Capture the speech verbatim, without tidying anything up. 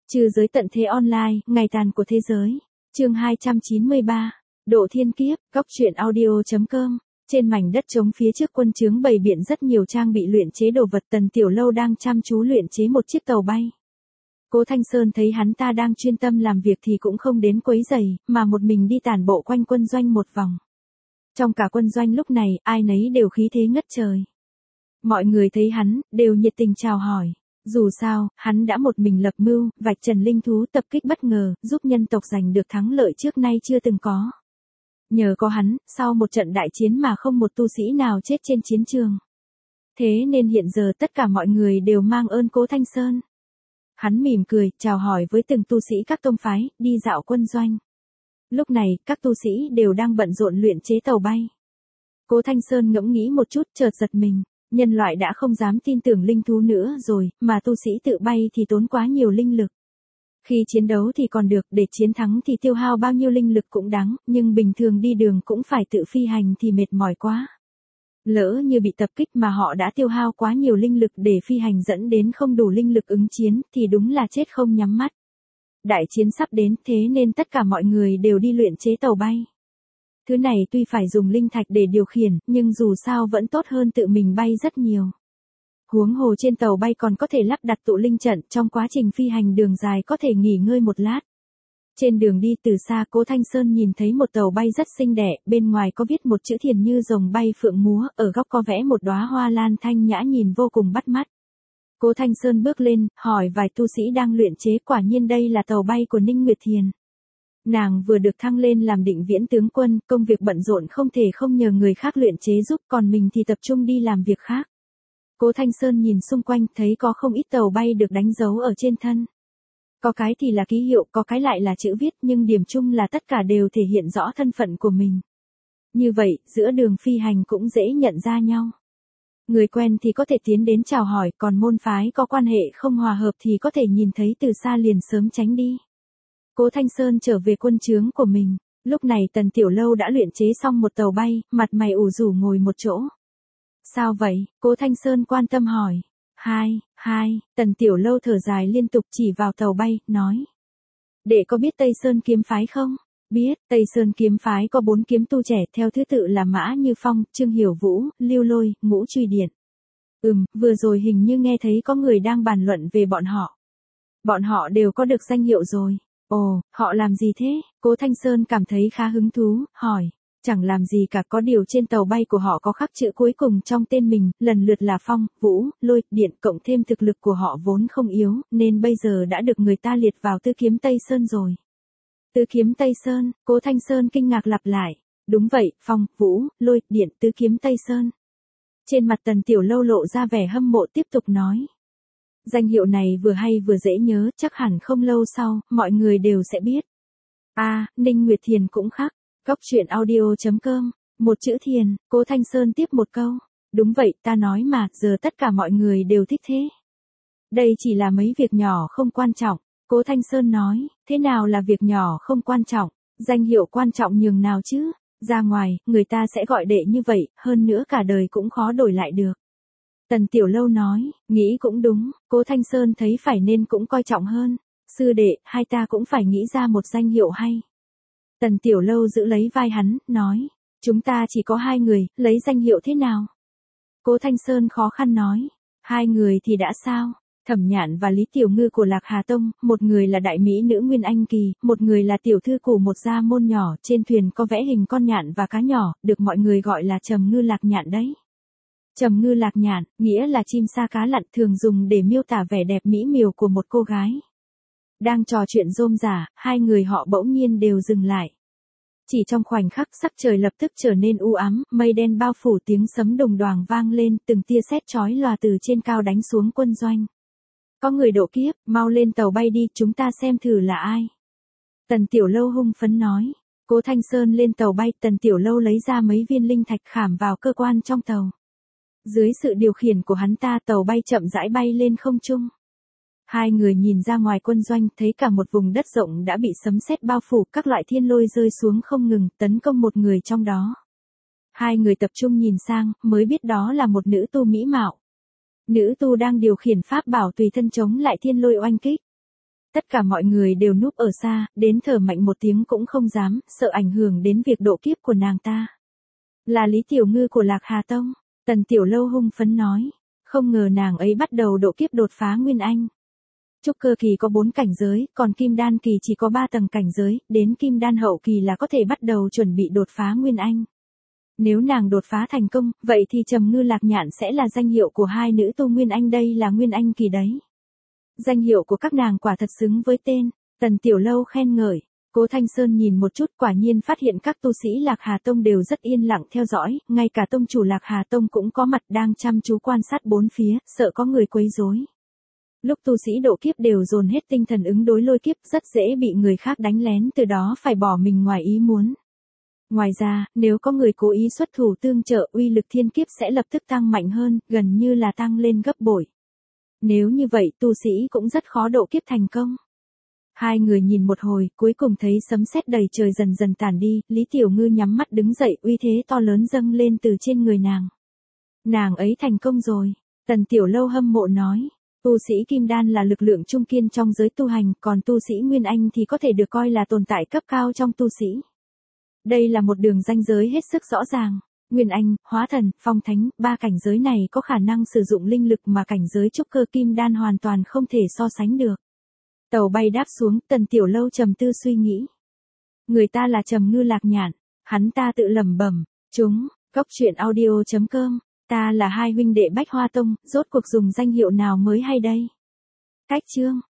Trừ giới tận thế online, ngày tàn của thế giới. Chương hai trăm chín mươi ba. Độ thiên kiếp, góc truyện audio.com. Trên mảnh đất trống phía trước quân trướng bày biện rất nhiều trang bị luyện chế đồ vật. Tần Tiểu Lâu đang chăm chú luyện chế một chiếc tàu bay. Cố Thanh Sơn thấy hắn ta đang chuyên tâm làm việc thì cũng không đến quấy rầy, mà một mình đi tản bộ quanh quân doanh một vòng. Trong cả quân doanh lúc này, ai nấy đều khí thế ngất trời. Mọi người thấy hắn, đều nhiệt tình chào hỏi. Dù sao, hắn đã một mình lập mưu, vạch trần linh thú tập kích bất ngờ, giúp nhân tộc giành được thắng lợi trước nay chưa từng có. Nhờ có hắn, sau một trận đại chiến mà không một tu sĩ nào chết trên chiến trường. Thế nên hiện giờ tất cả mọi người đều mang ơn Cố Thanh Sơn. Hắn mỉm cười, chào hỏi với từng tu sĩ các tông phái, đi dạo quân doanh. Lúc này, các tu sĩ đều đang bận rộn luyện chế tàu bay. Cố Thanh Sơn ngẫm nghĩ một chút, chợt giật mình. Nhân loại đã không dám tin tưởng linh thú nữa rồi, mà tu sĩ tự bay thì tốn quá nhiều linh lực. Khi chiến đấu thì còn được, để chiến thắng thì tiêu hao bao nhiêu linh lực cũng đáng, nhưng bình thường đi đường cũng phải tự phi hành thì mệt mỏi quá. Lỡ như bị tập kích mà họ đã tiêu hao quá nhiều linh lực để phi hành dẫn đến không đủ linh lực ứng chiến thì đúng là chết không nhắm mắt. Đại chiến sắp đến, thế nên tất cả mọi người đều đi luyện chế tàu bay. Thứ này tuy phải dùng linh thạch để điều khiển, nhưng dù sao vẫn tốt hơn tự mình bay rất nhiều. Huống hồ trên tàu bay còn có thể lắp đặt tụ linh trận, trong quá trình phi hành đường dài có thể nghỉ ngơi một lát. Trên đường đi từ xa, Cố Thanh Sơn nhìn thấy một tàu bay rất xinh đẹp, bên ngoài có viết một chữ thiền như rồng bay phượng múa, ở góc có vẽ một đóa hoa lan thanh nhã nhìn vô cùng bắt mắt. Cố Thanh Sơn bước lên, hỏi vài tu sĩ đang luyện chế, quả nhiên đây là tàu bay của Ninh Nguyệt Thiền. Nàng vừa được thăng lên làm định viễn tướng quân, công việc bận rộn không thể không nhờ người khác luyện chế giúp, còn mình thì tập trung đi làm việc khác. Cố Thanh Sơn nhìn xung quanh, thấy có không ít tàu bay được đánh dấu ở trên thân. Có cái thì là ký hiệu, có cái lại là chữ viết, nhưng điểm chung là tất cả đều thể hiện rõ thân phận của mình. Như vậy, giữa đường phi hành cũng dễ nhận ra nhau. Người quen thì có thể tiến đến chào hỏi, còn môn phái có quan hệ không hòa hợp thì có thể nhìn thấy từ xa liền sớm tránh đi. Cố Thanh Sơn trở về quân trướng của mình. Lúc này Tần Tiểu Lâu đã luyện chế xong một tàu bay, mặt mày ủ rũ ngồi một chỗ. Sao vậy? Cố Thanh Sơn quan tâm hỏi. Hai, hai, Tần Tiểu Lâu thở dài liên tục chỉ vào tàu bay, nói. Đệ có biết Tây Sơn kiếm phái không? Biết, Tây Sơn kiếm phái có bốn kiếm tu trẻ theo thứ tự là Mã Như Phong, Trương Hiểu Vũ, Lưu Lôi, Ngũ Truy Điện. Ừm, vừa rồi hình như nghe thấy có người đang bàn luận về bọn họ. Bọn họ đều có được danh hiệu rồi. Ồ, họ làm gì thế? Cố Thanh Sơn cảm thấy khá hứng thú, hỏi. Chẳng làm gì cả, có điều trên tàu bay của họ có khắc chữ cuối cùng trong tên mình, lần lượt là Phong, Vũ, Lôi, Điện, cộng thêm thực lực của họ vốn không yếu, nên bây giờ đã được người ta liệt vào tứ kiếm Tây Sơn rồi. Tứ kiếm Tây Sơn, Cố Thanh Sơn kinh ngạc lặp lại. Đúng vậy, Phong, Vũ, Lôi, Điện, tứ kiếm Tây Sơn. Trên mặt Tần Tiểu Lâu lộ ra vẻ hâm mộ tiếp tục nói. Danh hiệu này vừa hay vừa dễ nhớ, chắc hẳn không lâu sau, mọi người đều sẽ biết. À, Ninh Nguyệt Thiền cũng khác. Góc truyện audio.com. Một chữ thiền, Cố Thanh Sơn tiếp một câu. Đúng vậy, ta nói mà, giờ tất cả mọi người đều thích thế. Đây chỉ là mấy việc nhỏ không quan trọng. Cố Thanh Sơn nói, thế nào là việc nhỏ không quan trọng? Danh hiệu quan trọng nhường nào chứ? Ra ngoài, người ta sẽ gọi đệ như vậy, hơn nữa cả đời cũng khó đổi lại được. Tần Tiểu Lâu nói, nghĩ cũng đúng, Cố Thanh Sơn thấy phải nên cũng coi trọng hơn. Sư đệ, hai ta cũng phải nghĩ ra một danh hiệu hay. Tần Tiểu Lâu giữ lấy vai hắn, nói, chúng ta chỉ có hai người, lấy danh hiệu thế nào? Cố Thanh Sơn khó khăn nói, hai người thì đã sao? Thẩm Nhạn và Lý Tiểu Ngư của Lạc Hà Tông, một người là đại mỹ nữ Nguyên Anh Kỳ, một người là tiểu thư của một gia môn nhỏ, trên thuyền có vẽ hình con nhạn và cá nhỏ, được mọi người gọi là Trầm Ngư Lạc Nhạn đấy. Trầm Ngư Lạc Nhạn, nghĩa là chim sa cá lặn, thường dùng để miêu tả vẻ đẹp mỹ miều của một cô gái. Đang trò chuyện rôm rả, hai người họ bỗng nhiên đều dừng lại. Chỉ trong khoảnh khắc sắc trời lập tức trở nên u ám, mây đen bao phủ, tiếng sấm đùng đoàng vang lên, từng tia sét chói lòa từ trên cao đánh xuống quân doanh. Có người độ kiếp, mau lên tàu bay đi, chúng ta xem thử là ai. Tần Tiểu Lâu hung phấn nói. Cố Thanh Sơn lên tàu bay, Tần Tiểu Lâu lấy ra mấy viên linh thạch khảm vào cơ quan trong tàu. Dưới sự điều khiển của hắn ta, tàu bay chậm rãi bay lên không trung. Hai người nhìn ra ngoài quân doanh, thấy cả một vùng đất rộng đã bị sấm sét bao phủ, các loại thiên lôi rơi xuống không ngừng, tấn công một người trong đó. Hai người tập trung nhìn sang, mới biết đó là một nữ tu mỹ mạo. Nữ tu đang điều khiển pháp bảo tùy thân chống lại thiên lôi oanh kích. Tất cả mọi người đều núp ở xa, đến thở mạnh một tiếng cũng không dám, sợ ảnh hưởng đến việc độ kiếp của nàng ta. Là Lý Tiểu Ngư của Lạc Hà Tông, Tần Tiểu Lâu hung phấn nói. Không ngờ nàng ấy bắt đầu độ kiếp đột phá Nguyên Anh. Trúc cơ kỳ có bốn cảnh giới, còn Kim Đan kỳ chỉ có ba tầng cảnh giới, đến Kim Đan hậu kỳ là có thể bắt đầu chuẩn bị đột phá Nguyên Anh. Nếu nàng đột phá thành công, vậy thì Trầm Ngư Lạc Nhạn sẽ là danh hiệu của hai nữ tu Nguyên Anh, đây là Nguyên Anh kỳ đấy. Danh hiệu của các nàng quả thật xứng với tên, Tần Tiểu Lâu khen ngợi. Cố Thanh Sơn nhìn một chút, quả nhiên phát hiện các tu sĩ Lạc Hà Tông đều rất yên lặng theo dõi, ngay cả tông chủ Lạc Hà Tông cũng có mặt đang chăm chú quan sát bốn phía, sợ có người quấy rối. Lúc tu sĩ độ kiếp đều dồn hết tinh thần ứng đối lôi kiếp, rất dễ bị người khác đánh lén, từ đó phải bỏ mình ngoài ý muốn. Ngoài ra, nếu có người cố ý xuất thủ tương trợ, uy lực thiên kiếp sẽ lập tức tăng mạnh hơn, gần như là tăng lên gấp bội. Nếu như vậy, tu sĩ cũng rất khó độ kiếp thành công. Hai người nhìn một hồi, cuối cùng thấy sấm sét đầy trời dần dần tản đi, Lý Tiểu Ngư nhắm mắt đứng dậy, uy thế to lớn dâng lên từ trên người nàng. Nàng ấy thành công rồi, Tần Tiểu Lâu hâm mộ nói. Tu sĩ Kim Đan là lực lượng trung kiên trong giới tu hành, còn tu sĩ Nguyên Anh thì có thể được coi là tồn tại cấp cao trong tu sĩ. Đây là một đường ranh giới hết sức rõ ràng. Nguyên Anh, Hóa Thần, Phong Thánh, ba cảnh giới này có khả năng sử dụng linh lực mà cảnh giới trúc cơ Kim Đan hoàn toàn không thể so sánh được. Tàu bay đáp xuống, Tần Tiểu Lâu trầm tư suy nghĩ. Người ta là Trầm Ngư Lạc Nhạn, hắn ta tự lẩm bẩm, chúng, cốc truyện audio chấm com, ta là hai huynh đệ Bách Hoa Tông, rốt cuộc dùng danh hiệu nào mới hay đây? Cách chương